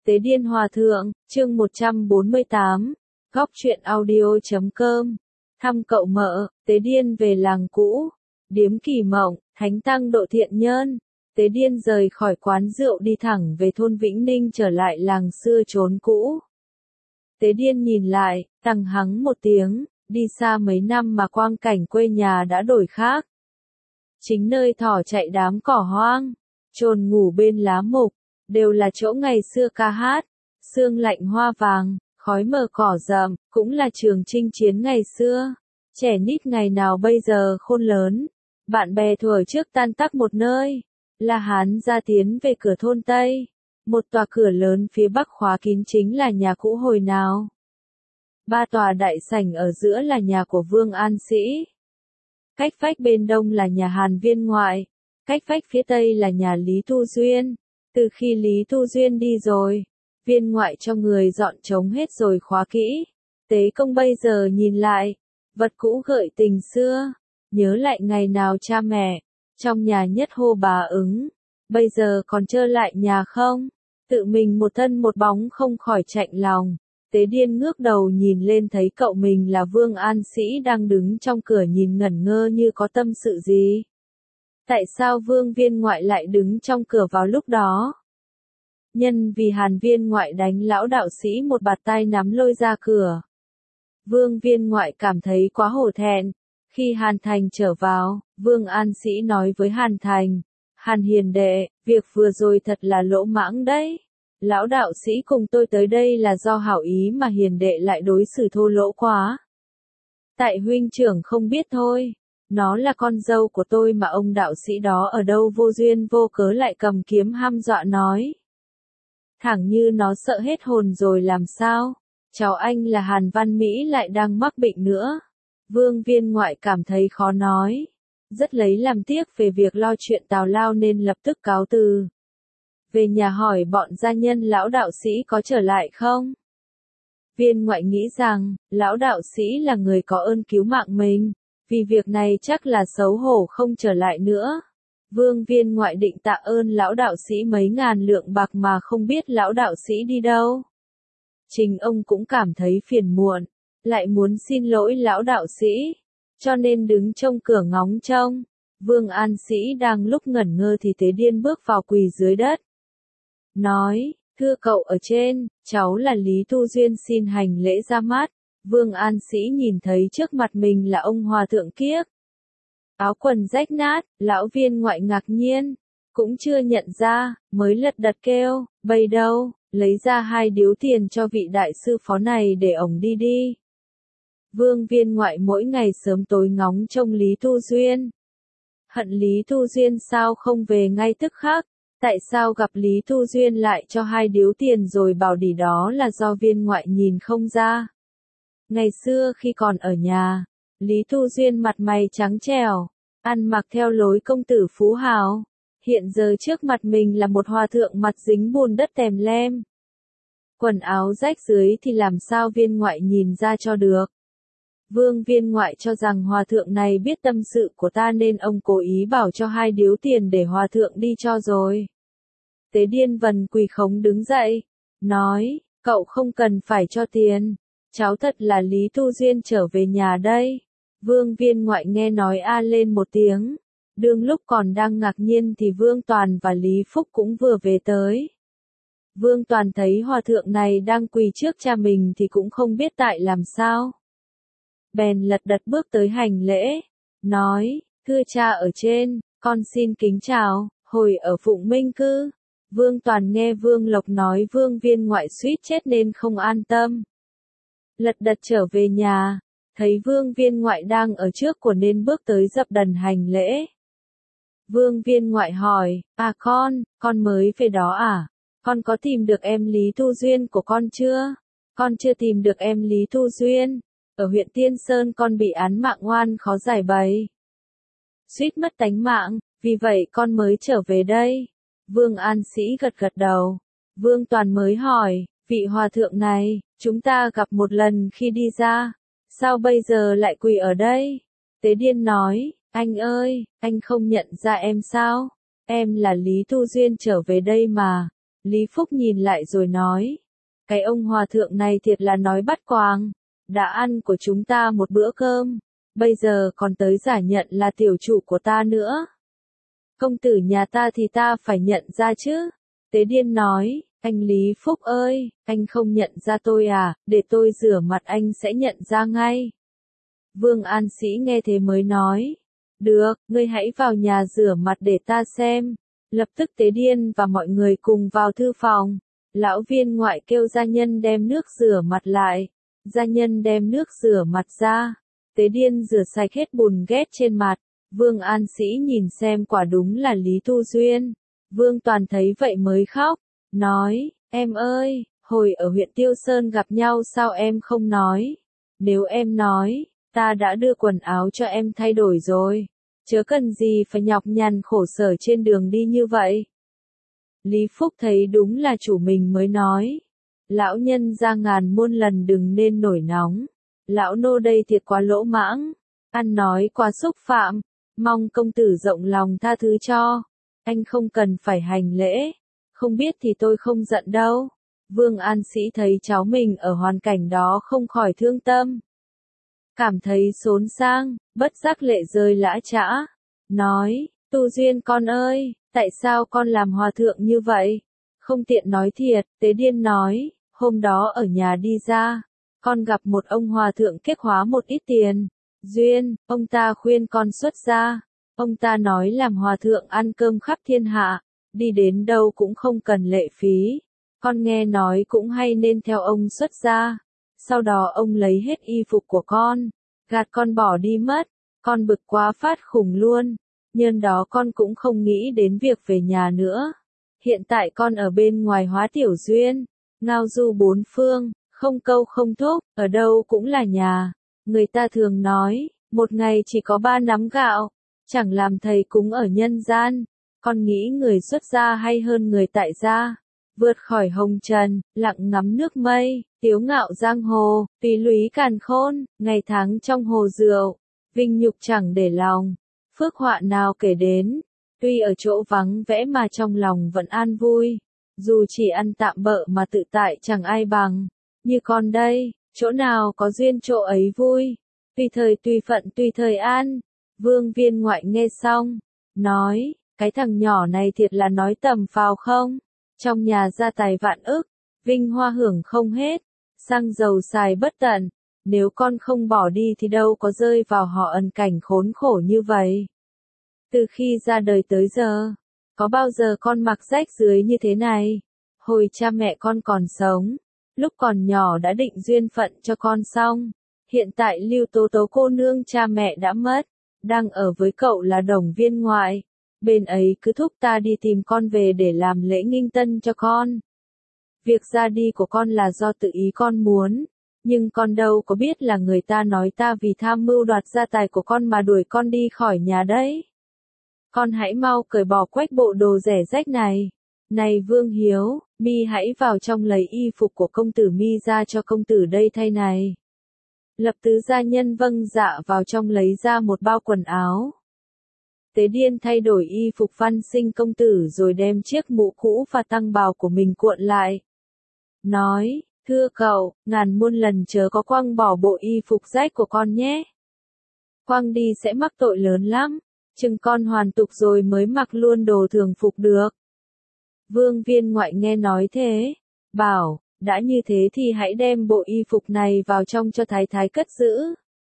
Tế Điên Hòa Thượng, chương 148, Góc truyện audio.com. Thăm cậu mợ, Tế Điên về làng cũ, điếm Kỳ Mộng, Thánh Tăng độ thiện nhân. Tế Điên rời khỏi quán rượu đi thẳng về thôn Vĩnh Ninh trở lại làng xưa chốn cũ. Tế Điên nhìn lại, tằng hắng một tiếng, đi xa mấy năm mà quang cảnh quê nhà đã đổi khác. Chính nơi thỏ chạy đám cỏ hoang, chồn ngủ bên lá mục, đều là chỗ ngày xưa ca hát, sương lạnh hoa vàng, khói mờ cỏ rậm, cũng là trường chinh chiến ngày xưa. Trẻ nít ngày nào bây giờ khôn lớn, bạn bè thuở trước tan tác một nơi, La Hán ra tiến về cửa thôn Tây, một tòa cửa lớn phía bắc khóa kín chính là nhà cũ hồi nào. Ba tòa đại sảnh ở giữa là nhà của Vương An Sĩ. Cách vách bên đông là nhà Hàn Viên Ngoại, cách vách phía tây là nhà Lý Thu Duyên. Từ khi Lý Thu Duyên đi rồi, Viên Ngoại cho người dọn trống hết rồi khóa kỹ. Tế Công bây giờ nhìn lại, vật cũ gợi tình xưa, nhớ lại ngày nào cha mẹ, trong nhà nhất hô bà ứng, bây giờ còn trơ lại nhà không? Tự mình một thân một bóng không khỏi chạnh lòng. Tế Điên ngước đầu nhìn lên thấy cậu mình là Vương An Sĩ đang đứng trong cửa nhìn ngẩn ngơ như có tâm sự gì. Tại sao Vương Viên Ngoại lại đứng trong cửa vào lúc đó? Nhân vì Hàn Viên Ngoại đánh lão đạo sĩ một bạt tay nắm lôi ra cửa. Vương Viên Ngoại cảm thấy quá hổ thẹn. Khi Hàn Thành trở vào, Vương An Sĩ nói với Hàn Thành, Hàn hiền đệ, việc vừa rồi thật là lỗ mãng đấy. Lão đạo sĩ cùng tôi tới đây là do hảo ý mà hiền đệ lại đối xử thô lỗ quá. Tại huynh trưởng không biết thôi, nó là con dâu của tôi mà ông đạo sĩ đó ở đâu vô duyên vô cớ lại cầm kiếm hăm dọa nói. Thẳng như nó sợ hết hồn rồi làm sao, cháu anh là Hàn Văn Mỹ lại đang mắc bệnh nữa. Vương Viên Ngoại cảm thấy khó nói, rất lấy làm tiếc về việc lo chuyện tào lao nên lập tức cáo từ. Về nhà hỏi bọn gia nhân lão đạo sĩ có trở lại không? Viên Ngoại nghĩ rằng, lão đạo sĩ là người có ơn cứu mạng mình, vì việc này chắc là xấu hổ không trở lại nữa. Vương Viên Ngoại định tạ ơn lão đạo sĩ mấy ngàn lượng bạc mà không biết lão đạo sĩ đi đâu. Chính ông cũng cảm thấy phiền muộn, lại muốn xin lỗi lão đạo sĩ, cho nên đứng trông cửa ngóng trông. Vương An Sĩ đang lúc ngẩn ngơ thì Tế Điên bước vào quỳ dưới đất. Nói, thưa cậu ở trên, cháu là Lý Thu Duyên xin hành lễ ra mắt. Vương An Sĩ nhìn thấy trước mặt mình là ông hòa thượng kiếc. Áo quần rách nát, lão Viên Ngoại ngạc nhiên, cũng chưa nhận ra, mới lật đật kêu, bây đâu, lấy ra 2 điếu tiền cho vị đại sư phó này để ổng đi đi. Vương Viên Ngoại mỗi ngày sớm tối ngóng trông Lý Thu Duyên. Hận Lý Thu Duyên sao không về ngay tức khắc, tại sao gặp Lý Thu Duyên lại cho 2 điếu tiền rồi bảo đỉ đó là do Viên Ngoại nhìn không ra. Ngày xưa khi còn ở nhà, Lý Thu Duyên mặt mày trắng trẻo, ăn mặc theo lối công tử phú hào. Hiện giờ trước mặt mình là một hòa thượng mặt dính bùn đất tèm lem. Quần áo rách dưới thì làm sao Viên Ngoại nhìn ra cho được. Vương Viên Ngoại cho rằng hòa thượng này biết tâm sự của ta nên ông cố ý bảo cho 2 điếu tiền để hòa thượng đi cho rồi. Tế Điên vần quỳ khống đứng dậy, nói, cậu không cần phải cho tiền, cháu thật là Lý Thu Duyên trở về nhà đây. Vương Viên Ngoại nghe nói a lên một tiếng, đương lúc còn đang ngạc nhiên thì Vương Toàn và Lý Phúc cũng vừa về tới. Vương Toàn thấy hòa thượng này đang quỳ trước cha mình thì cũng không biết tại làm sao. Bèn lật đật bước tới hành lễ, nói, thưa cha ở trên, con xin kính chào, hồi ở Phụng Minh cư. Vương Toàn nghe Vương Lộc nói Vương Viên Ngoại suýt chết nên không an tâm. Lật đật trở về nhà, thấy Vương Viên Ngoại đang ở trước của nên bước tới dập đần hành lễ. Vương Viên Ngoại hỏi, con mới về đó à? Con có tìm được em Lý Thu Duyên của con chưa? Con chưa tìm được em Lý Thu Duyên. Ở huyện Tiên Sơn con bị án mạng oan khó giải bày. Suýt mất tánh mạng, vì vậy con mới trở về đây. Vương An Sĩ gật gật đầu. Vương Toàn mới hỏi, vị hòa thượng này, chúng ta gặp một lần khi đi ra, sao bây giờ lại quỳ ở đây? Tế Điên nói, anh ơi, anh không nhận ra em sao? Em là Lý Thu Duyên trở về đây mà. Lý Phúc nhìn lại rồi nói. Cái ông hòa thượng này thiệt là nói bắt quàng. Đã ăn của chúng ta một bữa cơm. Bây giờ còn tới giả nhận là tiểu chủ của ta nữa. Công tử nhà ta thì ta phải nhận ra chứ. Tế Điên nói, anh Lý Phúc ơi, anh không nhận ra tôi à, để tôi rửa mặt anh sẽ nhận ra ngay. Vương An Sĩ nghe thế mới nói, được, ngươi hãy vào nhà rửa mặt để ta xem. Lập tức Tế Điên và mọi người cùng vào thư phòng. Lão viên ngoại kêu gia nhân đem nước rửa mặt lại. Gia nhân đem nước rửa mặt ra. Tế Điên rửa sạch hết bùn ghét trên mặt. Vương An Sĩ nhìn xem quả đúng là Lý Thu Duyên. Vương Toàn thấy vậy mới khóc. Nói, em ơi, hồi ở huyện Tiêu Sơn gặp nhau sao em không nói? Nếu em nói, ta đã đưa quần áo cho em thay đổi rồi. Chớ cần gì phải nhọc nhằn khổ sở trên đường đi như vậy. Lý Phúc thấy đúng là chủ mình mới nói. Lão nhân ra ngàn muôn lần đừng nên nổi nóng. Lão nô đây thiệt quá lỗ mãng. Ăn nói quá xúc phạm. Mong công tử rộng lòng tha thứ cho. Anh không cần phải hành lễ. Không biết thì tôi không giận đâu. Vương An Sĩ thấy cháu mình ở hoàn cảnh đó không khỏi thương tâm. Cảm thấy xốn sang, bất giác lệ rơi lã chã. Nói, Tu Duyên con ơi, tại sao con làm hòa thượng như vậy? Không tiện nói thiệt, Tế Điên nói, hôm đó ở nhà đi ra, con gặp một ông hòa thượng kết hóa một ít tiền. Duyên, ông ta khuyên con xuất gia. Ông ta nói làm hòa thượng ăn cơm khắp thiên hạ, đi đến đâu cũng không cần lệ phí. Con nghe nói cũng hay nên theo ông xuất gia. Sau đó ông lấy hết y phục của con, gạt con bỏ đi mất. Con bực quá phát khủng luôn. Nhân đó con cũng không nghĩ đến việc về nhà nữa. Hiện tại con ở bên ngoài Hóa Tiểu Duyên, ngao du bốn phương, không câu không thúc, ở đâu cũng là nhà. Người ta thường nói, một ngày chỉ có 3 nắm gạo, chẳng làm thầy cúng ở nhân gian. Con nghĩ người xuất gia hay hơn người tại gia. Vượt khỏi hồng trần, lặng ngắm nước mây, tiếu ngạo giang hồ, tùy lúy càn khôn, ngày tháng trong hồ rượu, vinh nhục chẳng để lòng, phước họa nào kể đến. Tuy ở chỗ vắng vẻ mà trong lòng vẫn an vui, dù chỉ ăn tạm bợ mà tự tại chẳng ai bằng. Như con đây, chỗ nào có duyên chỗ ấy vui, tùy thời tùy phận tùy thời an. Vương viên ngoại nghe xong, nói, cái thằng nhỏ này thiệt là nói tầm phào không? Trong nhà gia tài vạn ức, vinh hoa hưởng không hết, xăng dầu xài bất tận. Nếu con không bỏ đi thì đâu có rơi vào họ ân cảnh khốn khổ như vậy. Từ khi ra đời tới giờ, có bao giờ con mặc rách rưới như thế này? Hồi cha mẹ con còn sống, lúc còn nhỏ đã định duyên phận cho con xong. Hiện tại Lưu Tố Tố cô nương cha mẹ đã mất, đang ở với cậu là Đồng viên ngoại. Bên ấy cứ thúc ta đi tìm con về để làm lễ nghinh tân cho con. Việc ra đi của con là do tự ý con muốn, nhưng con đâu có biết là người ta nói ta vì tham mưu đoạt gia tài của con mà đuổi con đi khỏi nhà đấy. Con hãy mau cởi bỏ quách bộ đồ rẻ rách này. Này Vương Hiếu, mi hãy vào trong lấy y phục của công tử mi ra cho công tử đây thay này. Lập tứ gia nhân vâng dạ vào trong lấy ra một bao quần áo. Tế Điên thay đổi y phục văn sinh công tử rồi đem chiếc mũ cũ và tăng bào của mình cuộn lại. Nói, thưa cậu, ngàn muôn lần chớ có quăng bỏ bộ y phục rách của con nhé. Quăng đi sẽ mắc tội lớn lắm, chừng con hoàn tục rồi mới mặc luôn đồ thường phục được. Vương viên ngoại nghe nói thế, bảo, đã như thế thì hãy đem bộ y phục này vào trong cho thái thái cất giữ.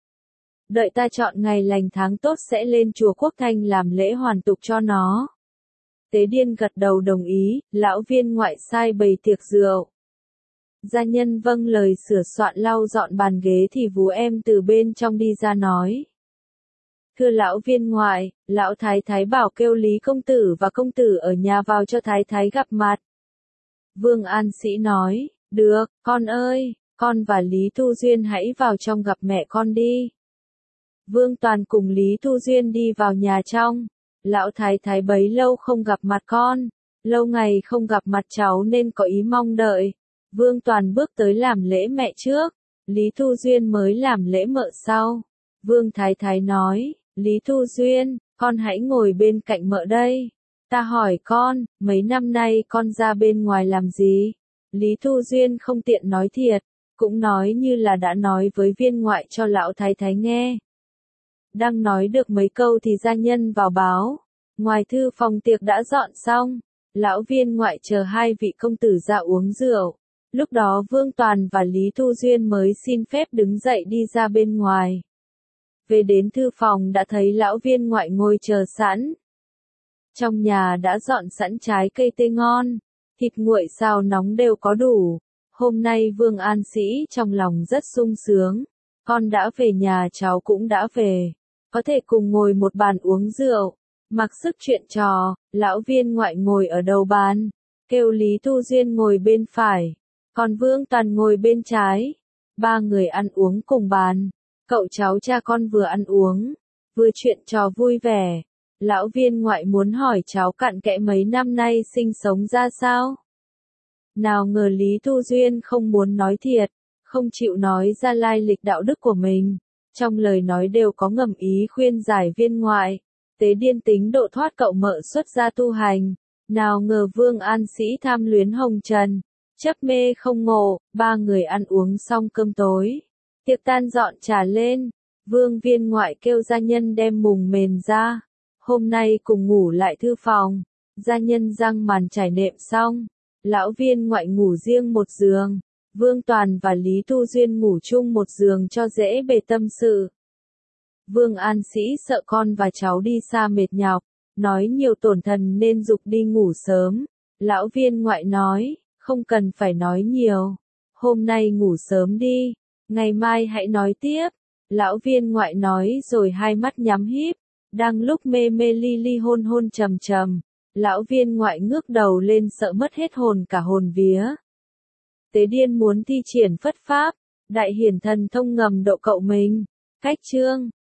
Đợi ta chọn ngày lành tháng tốt sẽ lên chùa Quốc Thanh làm lễ hoàn tục cho nó. Tế Điên gật đầu đồng ý, lão viên ngoại sai bày tiệc rượu. Gia nhân vâng lời sửa soạn lau dọn bàn ghế thì vú em từ bên trong đi ra nói. Thưa lão viên ngoại, lão thái thái bảo kêu Lý công tử và công tử ở nhà vào cho thái thái gặp mặt. Vương An Sĩ nói, được, con ơi, con và Lý Thu Duyên hãy vào trong gặp mẹ con đi. Vương Toàn cùng Lý Thu Duyên đi vào nhà trong. Lão thái thái bấy lâu không gặp mặt con, lâu ngày không gặp mặt cháu nên có ý mong đợi. Vương Toàn bước tới làm lễ mẹ trước, Lý Thu Duyên mới làm lễ mợ sau. Vương thái thái nói, Lý Thu Duyên, con hãy ngồi bên cạnh mợ đây. Ta hỏi con, mấy năm nay con ra bên ngoài làm gì? Lý Thu Duyên không tiện nói thiệt, cũng nói như là đã nói với viên ngoại cho lão thái thái nghe. Đang nói được mấy câu thì gia nhân vào báo, ngoài thư phòng tiệc đã dọn xong, lão viên ngoại chờ hai vị công tử ra uống rượu. Lúc đó Vương Toàn và Lý Thu Duyên mới xin phép đứng dậy đi ra bên ngoài. Về đến thư phòng đã thấy lão viên ngoại ngồi chờ sẵn. Trong nhà đã dọn sẵn trái cây tươi ngon, thịt nguội xào nóng đều có đủ. Hôm nay Vương An Sĩ trong lòng rất sung sướng, con đã về nhà cháu cũng đã về, có thể cùng ngồi một bàn uống rượu, mặc sức chuyện trò. Lão viên ngoại ngồi ở đầu bàn, kêu Lý Thu Duyên ngồi bên phải, còn Vương Toàn ngồi bên trái. Ba người ăn uống cùng bàn, cậu cháu cha con vừa ăn uống, vừa chuyện trò vui vẻ. Lão viên ngoại muốn hỏi cháu cặn kẽ mấy năm nay sinh sống ra sao. Nào ngờ Lý Thu Duyên không muốn nói thiệt, không chịu nói ra lai lịch đạo đức của mình. Trong lời nói đều có ngầm ý khuyên giải viên ngoại. Tế điên tính độ thoát cậu mợ xuất gia tu hành. Nào ngờ Vương An Sĩ tham luyến hồng trần, chấp mê không ngộ. Ba người ăn uống xong cơm tối, tiệc tan dọn trà lên. Vương viên ngoại kêu gia nhân đem mùng mền ra. Hôm nay cùng ngủ lại thư phòng. Gia nhân răng màn trải nệm xong, lão viên ngoại ngủ riêng một giường. Vương Toàn và Lý Thu Duyên ngủ chung một giường cho dễ bề tâm sự. Vương An Sĩ sợ con và cháu đi xa mệt nhọc, nói nhiều tổn thần nên giục đi ngủ sớm. Lão viên ngoại nói, không cần phải nói nhiều. Hôm nay ngủ sớm đi, ngày mai hãy nói tiếp. Lão viên ngoại nói rồi hai mắt nhắm híp, đang lúc mê mê li li hôn hôn trầm trầm. Lão viên ngoại ngước đầu lên sợ mất hết hồn cả hồn vía. Tế điên muốn thi triển phất pháp, đại hiển thần thông ngầm độ cậu mình. Cách chương